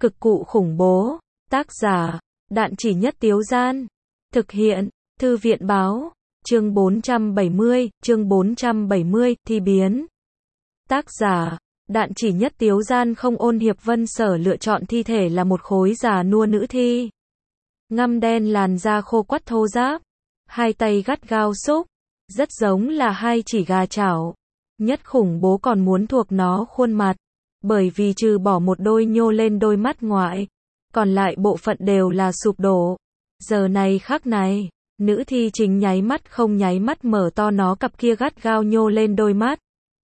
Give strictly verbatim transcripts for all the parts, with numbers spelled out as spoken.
Cực cụ khủng bố. Tác giả, Đạn Chỉ Nhất Tiếu Gian. Thực hiện, Thư viện báo. Chương bốn trăm bảy mươi, chương bốn trăm bảy mươi, thi biến. Tác giả, Đạn Chỉ Nhất Tiếu Gian. Không. Ôn Hiệp Vân Sở lựa chọn thi thể là một khối già nua nữ thi. Ngăm đen, làn da khô quắt thô ráp. Hai tay gắt gao xúc. Rất giống là hai chỉ gà chảo. Nhất khủng bố còn muốn thuộc nó khuôn mặt. Bởi vì trừ bỏ một đôi nhô lên đôi mắt ngoại, còn lại bộ phận đều là sụp đổ. Giờ này khắc này, nữ thi chính nháy mắt không nháy mắt mở to nó cặp kia gắt gao nhô lên đôi mắt.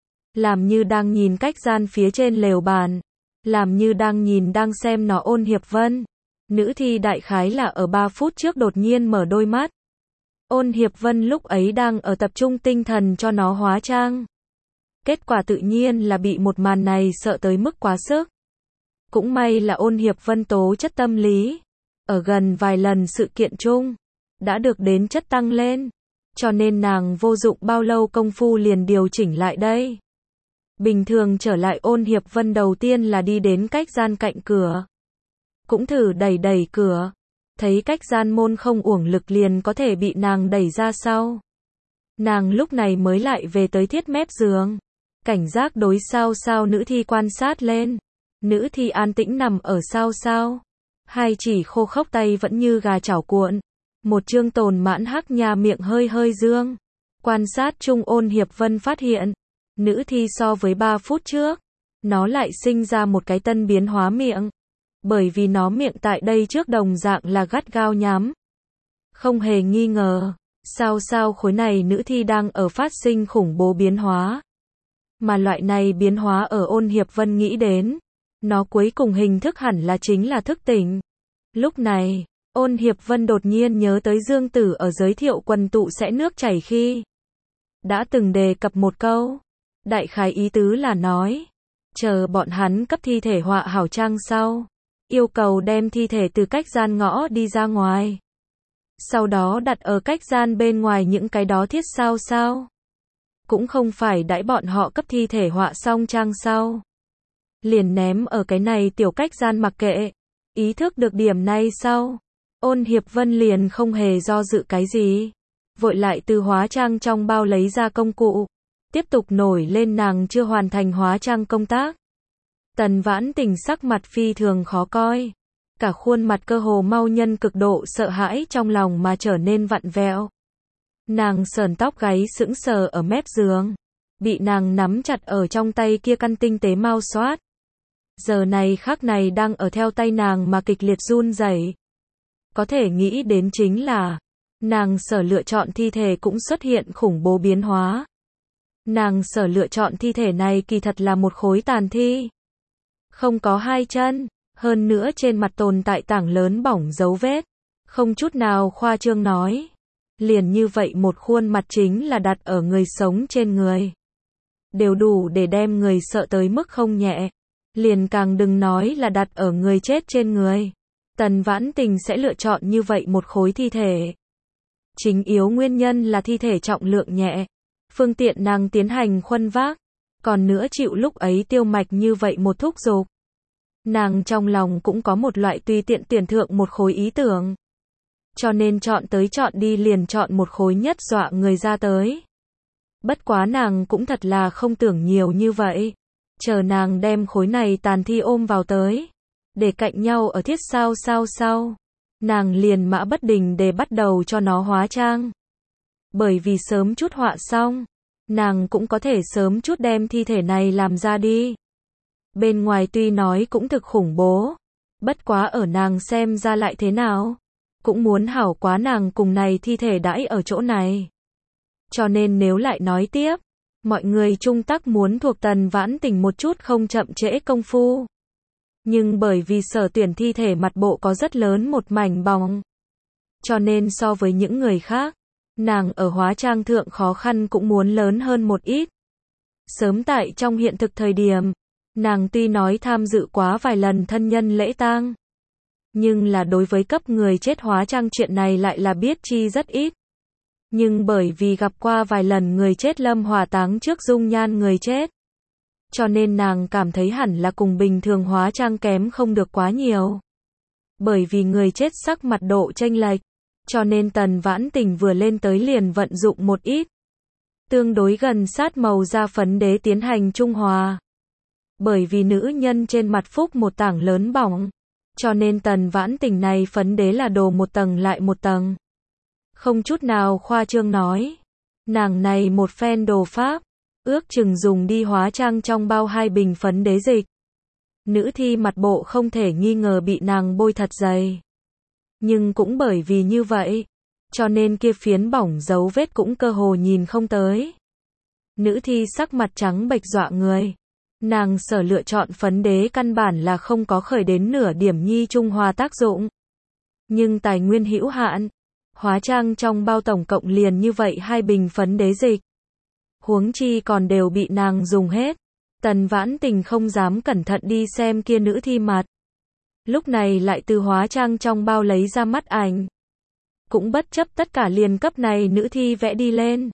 Làm như đang nhìn cách gian phía trên lều bàn. Làm như đang nhìn đang xem nó. Ôn Hiệp Vân. Nữ thi đại khái là ở ba phút trước đột nhiên mở đôi mắt. Ôn Hiệp Vân lúc ấy đang ở tập trung tinh thần cho nó hóa trang. Kết quả tự nhiên là bị một màn này sợ tới mức quá sức. Cũng may là Ôn Hiệp Vân tố chất tâm lý, ở gần vài lần sự kiện chung, đã được đến chất tăng lên. Cho nên nàng vô dụng bao lâu công phu liền điều chỉnh lại đây. Bình thường trở lại Ôn Hiệp Vân đầu tiên là đi đến cách gian cạnh cửa. Cũng thử đẩy đẩy cửa. Thấy cách gian môn không uổng lực liền có thể bị nàng đẩy ra sau. Nàng lúc này mới lại về tới thiết mép giường. Cảnh giác đối sao sao nữ thi quan sát lên. Nữ thi an tĩnh nằm ở sao sao. Hai chỉ khô khốc tay vẫn như gà chảo cuộn. Một trương tồn mãn hắc nha miệng hơi hơi dương. Quan sát chung Ôn Hiệp Vân phát hiện. Nữ thi so với ba phút trước. Nó lại sinh ra một cái tân biến hóa miệng. Bởi vì nó miệng tại đây trước đồng dạng là gắt gao nhắm. Không hề nghi ngờ. Sao sao khối này nữ thi đang ở phát sinh khủng bố biến hóa. Mà loại này biến hóa ở Ôn Hiệp Vân nghĩ đến. Nó cuối cùng hình thức hẳn là chính là thức tỉnh. Lúc này, Ôn Hiệp Vân đột nhiên nhớ tới Dương Tử ở giới thiệu quần tụ sẽ nước chảy khi. Đã từng đề cập một câu. Đại khái ý tứ là nói. Chờ bọn hắn cấp thi thể họa hảo trang sau. Yêu cầu đem thi thể từ cách gian ngõ đi ra ngoài. Sau đó đặt ở cách gian bên ngoài những cái đó thiết sao sao. Cũng không phải đãi bọn họ cấp thi thể họa xong trang sau. Liền ném ở cái này tiểu cách gian mặc kệ. Ý thức được điểm này sau. Ôn Hiệp Vân liền không hề do dự cái gì. Vội lại từ hóa trang trong bao lấy ra công cụ. Tiếp tục nổi lên nàng chưa hoàn thành hóa trang công tác. Tần Vãn Tình sắc mặt phi thường khó coi. Cả khuôn mặt cơ hồ mau nhân cực độ sợ hãi trong lòng mà trở nên vặn vẹo. Nàng sờn tóc gáy sững sờ ở mép giường. Bị nàng nắm chặt ở trong tay kia căn tinh tế mau xoát. Giờ này khắc này đang ở theo tay nàng mà kịch liệt run rẩy. Có thể nghĩ đến chính là, nàng sở lựa chọn thi thể cũng xuất hiện khủng bố biến hóa. Nàng sở lựa chọn thi thể này kỳ thật là một khối tàn thi. Không có hai chân, hơn nữa trên mặt tồn tại tảng lớn bỏng dấu vết. Không chút nào khoa trương nói. Liền như vậy một khuôn mặt chính là đặt ở người sống trên người. Đều đủ để đem người sợ tới mức không nhẹ. Liền càng đừng nói là đặt ở người chết trên người. Tần Vãn Tình sẽ lựa chọn như vậy một khối thi thể. Chính yếu nguyên nhân là thi thể trọng lượng nhẹ. Phương tiện nàng tiến hành khuân vác. Còn nữa chịu lúc ấy tiêu mạch như vậy một thúc giục. Nàng trong lòng cũng có một loại tùy tiện tuyển thượng một khối ý tưởng. Cho nên chọn tới chọn đi liền chọn một khối nhất dọa người ra tới. Bất quá nàng cũng thật là không tưởng nhiều như vậy. Chờ nàng đem khối này tàn thi ôm vào tới. Để cạnh nhau ở thiết sao sao sao. Nàng liền mã bất đình để bắt đầu cho nó hóa trang. Bởi vì sớm chút họa xong. Nàng cũng có thể sớm chút đem thi thể này làm ra đi. Bên ngoài tuy nói cũng thực khủng bố. Bất quá ở nàng xem ra lại thế nào. Cũng muốn hảo quá nàng cùng này thi thể đãi ở chỗ này. Cho nên nếu lại nói tiếp. Mọi người chung tắc muốn thuộc Tần Vãn Tình một chút không chậm trễ công phu. Nhưng bởi vì sở tuyển thi thể mặt bộ có rất lớn một mảnh bóng. Cho nên so với những người khác. Nàng ở hóa trang thượng khó khăn cũng muốn lớn hơn một ít. Sớm tại trong hiện thực thời điểm. Nàng tuy nói tham dự quá vài lần thân nhân lễ tang. Nhưng là đối với cấp người chết hóa trang chuyện này lại là biết chi rất ít. Nhưng bởi vì gặp qua vài lần người chết lâm hỏa táng trước dung nhan người chết. cho nên nàng cảm thấy hẳn là cùng bình thường hóa trang kém không được quá nhiều. Bởi vì người chết sắc mặt độ chênh lệch, cho nên Tần Vãn Tình vừa lên tới liền vận dụng một ít tương đối gần sát màu da phấn đế tiến hành trung hòa. Bởi vì nữ nhân trên mặt phúc một tảng lớn bỏng, cho nên Tần Vãn Tình này phấn đế là đồ một tầng lại một tầng. Không chút nào khoa trương nói, nàng này một phen đồ pháp, ước chừng dùng đi hóa trang trong bao hai bình phấn đế dịch. Nữ thi mặt bộ không thể nghi ngờ bị nàng bôi thật dày. Nhưng cũng bởi vì như vậy, cho nên kia phiến bỏng dấu vết cũng cơ hồ nhìn không tới. Nữ thi sắc mặt trắng bệch dọa người. Nàng sở lựa chọn phấn đế căn bản là không có khởi đến nửa điểm nhi trung hòa tác dụng. Nhưng tài nguyên hữu hạn, hóa trang trong bao tổng cộng liền như vậy hai bình phấn đế dịch. Huống chi còn đều bị nàng dùng hết. Tần Vãn Tình không dám cẩn thận đi xem kia nữ thi mặt. Lúc này lại từ hóa trang trong bao lấy ra mắt ảnh. Cũng bất chấp tất cả liền cấp này nữ thi vẽ đi lên.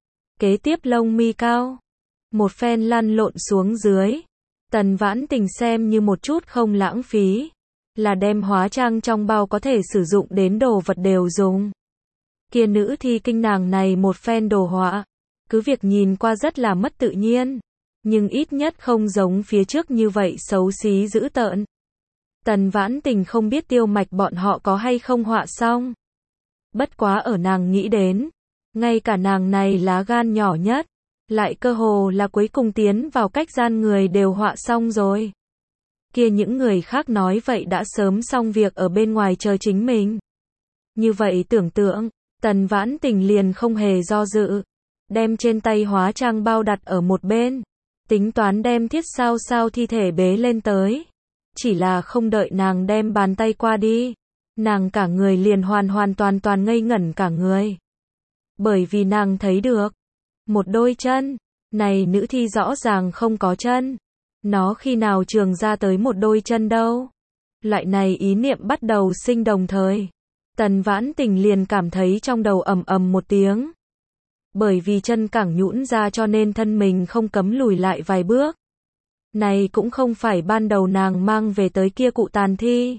Kế tiếp lông mi cao. Một phen lăn lộn xuống dưới. Tần Vãn Tình xem như một chút không lãng phí. Là đem hóa trang trong bao có thể sử dụng đến đồ vật đều dùng. Kia nữ thi kinh nàng này một phen đồ họa. Cứ việc nhìn qua rất là mất tự nhiên. Nhưng ít nhất không giống phía trước như vậy xấu xí dữ tợn. Tần Vãn Tình không biết Tiêu Mạch bọn họ có hay không họa xong. Bất quá ở nàng nghĩ đến, ngay cả nàng này lá gan nhỏ nhất, lại cơ hồ là cuối cùng tiến vào cách gian người đều họa xong rồi. Kia những người khác nói vậy đã sớm xong việc ở bên ngoài chờ chính mình. Như vậy tưởng tượng, Tần Vãn Tình liền không hề do dự, đem trên tay hóa trang bao đặt ở một bên, tính toán đem Thiết Sao Sao thi thể bế lên tới. Chỉ là không đợi nàng đem bàn tay qua đi, nàng cả người liền hoàn hoàn toàn toàn ngây ngẩn cả người. Bởi vì nàng thấy được một đôi chân, này nữ thi rõ ràng không có chân. Nó khi nào trường ra tới một đôi chân đâu? Loại này ý niệm bắt đầu sinh đồng thời. Tần Vãn Tình liền cảm thấy trong đầu ầm ầm một tiếng. Bởi vì chân cẳng nhũn ra cho nên thân mình không cấm lùi lại vài bước. Này cũng không phải ban đầu nàng mang về tới kia cụ tàn thi.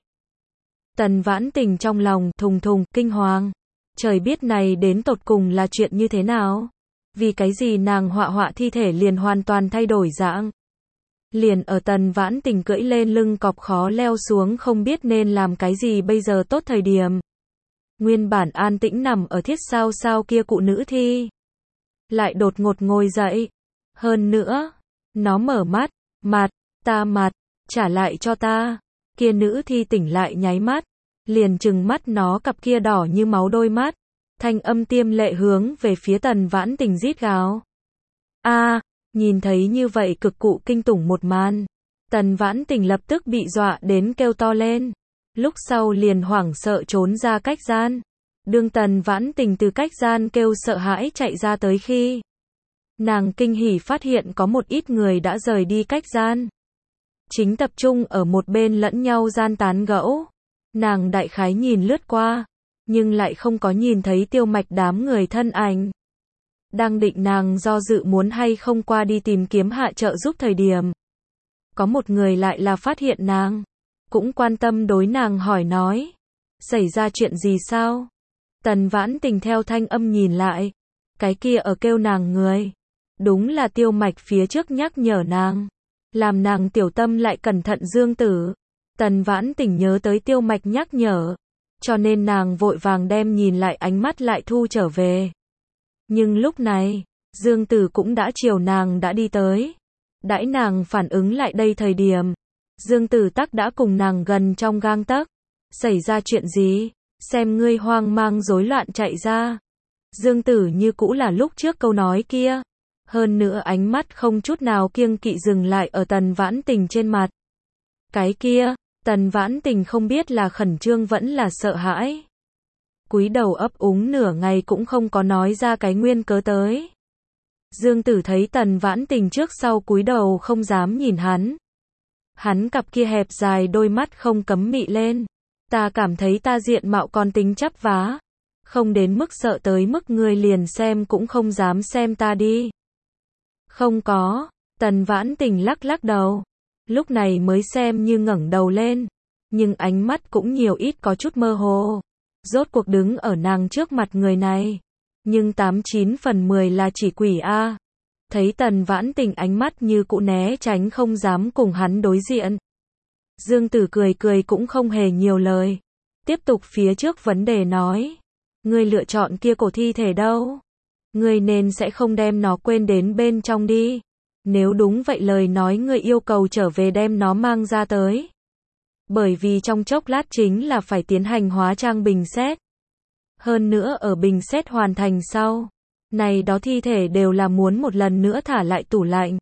Tần Vãn Tình trong lòng thùng thùng, kinh hoàng. Trời biết này đến tột cùng là chuyện như thế nào? Vì cái gì nàng họa họa thi thể liền hoàn toàn thay đổi dạng? Liền ở Tần Vãn Tình cưỡi lên lưng cọp khó leo xuống không biết nên làm cái gì bây giờ tốt thời điểm. Nguyên bản an tĩnh nằm ở Thiết Sao Sao kia cụ nữ thi. Lại đột ngột ngồi dậy. Hơn nữa, nó mở mắt, mặt, ta mặt, trả lại cho ta. Kia nữ thi tỉnh lại nháy mắt, liền trừng mắt nó cặp kia đỏ như máu đôi mắt. Thanh âm tiêm lệ hướng về phía Tần Vãn Tình rít gào. A, nhìn thấy như vậy cực cụ kinh tủng một màn. Tần Vãn Tình lập tức bị dọa đến kêu to lên. Lúc sau liền hoảng sợ trốn ra cách gian. Đương Tần Vãn Tình từ cách gian kêu sợ hãi chạy ra tới khi. Nàng kinh hỉ phát hiện có một ít người đã rời đi cách gian. Chính tập trung ở một bên lẫn nhau gian tán gẫu. Nàng đại khái nhìn lướt qua. Nhưng lại không có nhìn thấy Tiêu Mạch đám người thân ảnh. Đang định nàng do dự muốn hay không qua đi tìm kiếm hạ trợ giúp thời điểm. Có một người lại là phát hiện nàng. Cũng quan tâm đối nàng hỏi nói. Xảy ra chuyện gì sao? Tần Vãn Tình theo thanh âm nhìn lại. Cái kia ở kêu nàng người. Đúng là Tiêu Mạch phía trước nhắc nhở nàng. Làm nàng tiểu tâm lại cẩn thận Dương Tử. Tần Vãn Tình nhớ tới Tiêu Mạch nhắc nhở. Cho nên nàng vội vàng đem nhìn lại ánh mắt lại thu trở về. Nhưng lúc này, Dương Tử cũng đã chiều nàng đã đi tới. Đãi nàng phản ứng lại đây thời điểm. Dương Tử tắc đã cùng nàng gần trong gang tấc. Xảy ra chuyện gì? Xem ngươi hoang mang rối loạn chạy ra. Dương Tử như cũ là lúc trước câu nói kia. Hơn nữa ánh mắt không chút nào kiêng kỵ dừng lại ở Tần Vãn Tình trên mặt. Cái kia, Tần Vãn Tình không biết là khẩn trương vẫn là sợ hãi. Cúi đầu ấp úng nửa ngày cũng không có nói ra cái nguyên cớ tới. Dương Tử thấy Tần Vãn Tình trước sau cúi đầu không dám nhìn hắn. Hắn cặp kia hẹp dài đôi mắt không cấm mị lên. Ta cảm thấy ta diện mạo còn tính chắp vá. Không đến mức sợ tới mức ngươi liền xem cũng không dám xem ta đi. Không có, Tần Vãn Tình lắc lắc đầu. Lúc này mới xem như ngẩng đầu lên. Nhưng ánh mắt cũng nhiều ít có chút mơ hồ. Rốt cuộc đứng ở nàng trước mặt người này. Nhưng tám chín phần mười là chỉ quỷ a. Thấy Tần Vãn Tình ánh mắt như cũ né tránh không dám cùng hắn đối diện. Dương Tử cười cười cũng không hề nhiều lời. Tiếp tục phía trước vấn đề nói. Ngươi lựa chọn kia cổ thi thể đâu? Ngươi nên sẽ không đem nó quên đến bên trong đi. Nếu đúng vậy lời nói ngươi yêu cầu trở về đem nó mang ra tới. Bởi vì trong chốc lát chính là phải tiến hành hóa trang bình xét. Hơn nữa ở bình xét hoàn thành sau. Này đó thi thể đều là muốn một lần nữa thả lại tủ lạnh.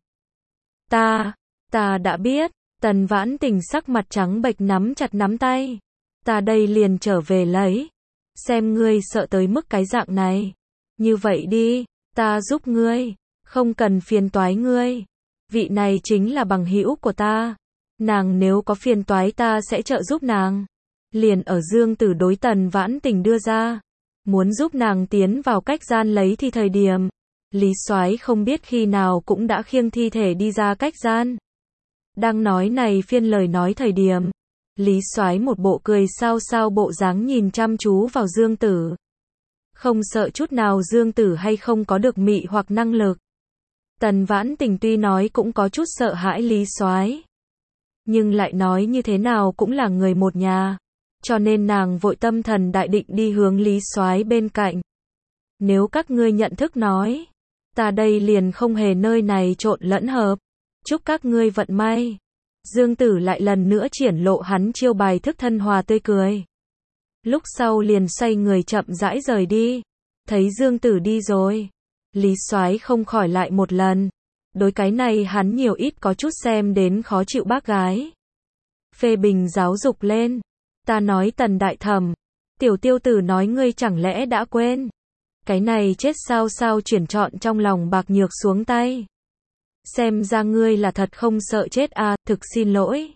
Ta, ta đã biết. Tần Vãn Tình sắc mặt trắng bệch nắm chặt nắm tay. Ta đây liền trở về lấy. Xem ngươi sợ tới mức cái dạng này. Như vậy đi, ta giúp ngươi. Không cần phiền toái ngươi. Vị này chính là bằng hữu của ta. Nàng nếu có phiền toái ta sẽ trợ giúp nàng. Liền ở Dương Tử đối Tần Vãn Tình đưa ra. Muốn giúp nàng tiến vào cách gian lấy thi thời điểm. Lý Soái không biết khi nào cũng đã khiêng thi thể đi ra cách gian. Đang nói này phiên lời nói thời điểm. Lý Soái một bộ cười sao sao bộ dáng nhìn chăm chú vào Dương Tử. Không sợ chút nào Dương Tử hay không có được mị hoặc năng lực. Tần Vãn Tình tuy nói cũng có chút sợ hãi Lý Soái, nhưng lại nói như thế nào cũng là người một nhà, cho nên nàng vội tâm thần đại định đi hướng Lý Soái bên cạnh. Nếu các ngươi nhận thức nói, ta đây liền không hề nơi này trộn lẫn hợp. Chúc các ngươi vận may. Dương Tử lại lần nữa triển lộ hắn chiêu bài thức thân hòa tươi cười. Lúc sau liền xoay người chậm rãi rời đi. Thấy Dương Tử đi rồi, Lý Soái không khỏi lại một lần. Đối cái này hắn nhiều ít có chút xem đến khó chịu bác gái. Phê bình giáo dục lên. Ta nói Tần đại thẩm, tiểu tiêu tử nói ngươi chẳng lẽ đã quên. Cái này chết sao sao chuyển chọn trong lòng bạc nhược xuống tay. Xem ra ngươi là thật không sợ chết à, thực xin lỗi.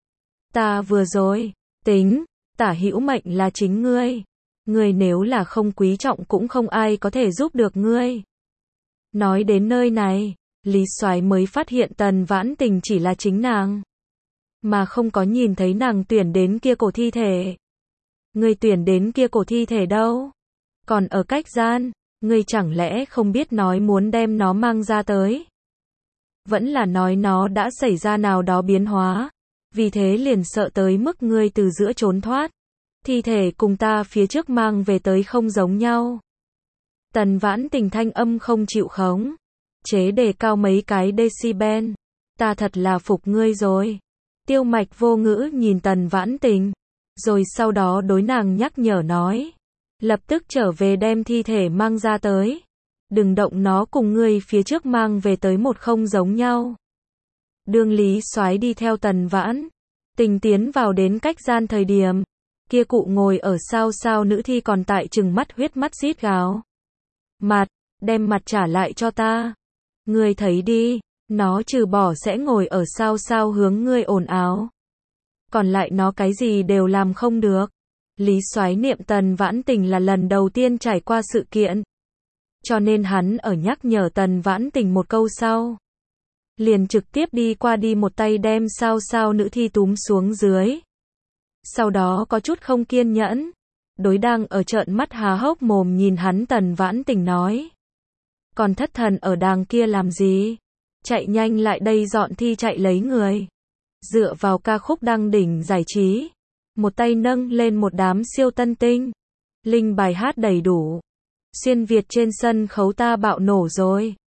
Ta vừa rồi, tính, tả hữu mệnh là chính ngươi. Ngươi nếu là không quý trọng cũng không ai có thể giúp được ngươi. Nói đến nơi này, Lý Soái mới phát hiện Tần Vãn Tình chỉ là chính nàng. Mà không có nhìn thấy nàng tuyển đến kia cổ thi thể. Ngươi tuyển đến kia cổ thi thể đâu? Còn ở cách gian, ngươi chẳng lẽ không biết nói muốn đem nó mang ra tới? Vẫn là nói nó đã xảy ra nào đó biến hóa, vì thế liền sợ tới mức ngươi từ giữa trốn thoát. Thi thể cùng ta phía trước mang về tới không giống nhau. Tần Vãn Tình thanh âm không chịu khống, chế đề cao mấy cái decibel. Ta thật là phục ngươi rồi. Tiêu Mạch vô ngữ nhìn Tần Vãn Tình, rồi sau đó đối nàng nhắc nhở nói, lập tức trở về đem thi thể mang ra tới. Đừng động nó cùng ngươi phía trước mang về tới một không giống nhau. Đương Lý Soái đi theo Tần Vãn Tình tiến vào đến cách gian thời điểm, kia cụ ngồi ở sao sao nữ thi còn tại trừng mắt huyết mắt rít gào. Mặt, đem mặt trả lại cho ta. Ngươi thấy đi, nó trừ bỏ sẽ ngồi ở sao sao hướng ngươi ồn ào. Còn lại nó cái gì đều làm không được. Lý Soái niệm Tần Vãn Tình là lần đầu tiên trải qua sự kiện. Cho nên hắn ở nhắc nhở Tần Vãn Tình một câu sau. Liền trực tiếp đi qua đi một tay đem sao sao nữ thi túm xuống dưới. Sau đó có chút không kiên nhẫn. Đối đang ở trợn mắt há hốc mồm nhìn hắn Tần Vãn Tình nói. Còn thất thần ở đàng kia làm gì? Chạy nhanh lại đây dọn thi chạy lấy người. Dựa vào ca khúc đăng đỉnh giải trí. Một tay nâng lên một đám siêu tân tinh. Linh bài hát đầy đủ. Xuyên Việt trên sân khấu ta bạo nổ rồi.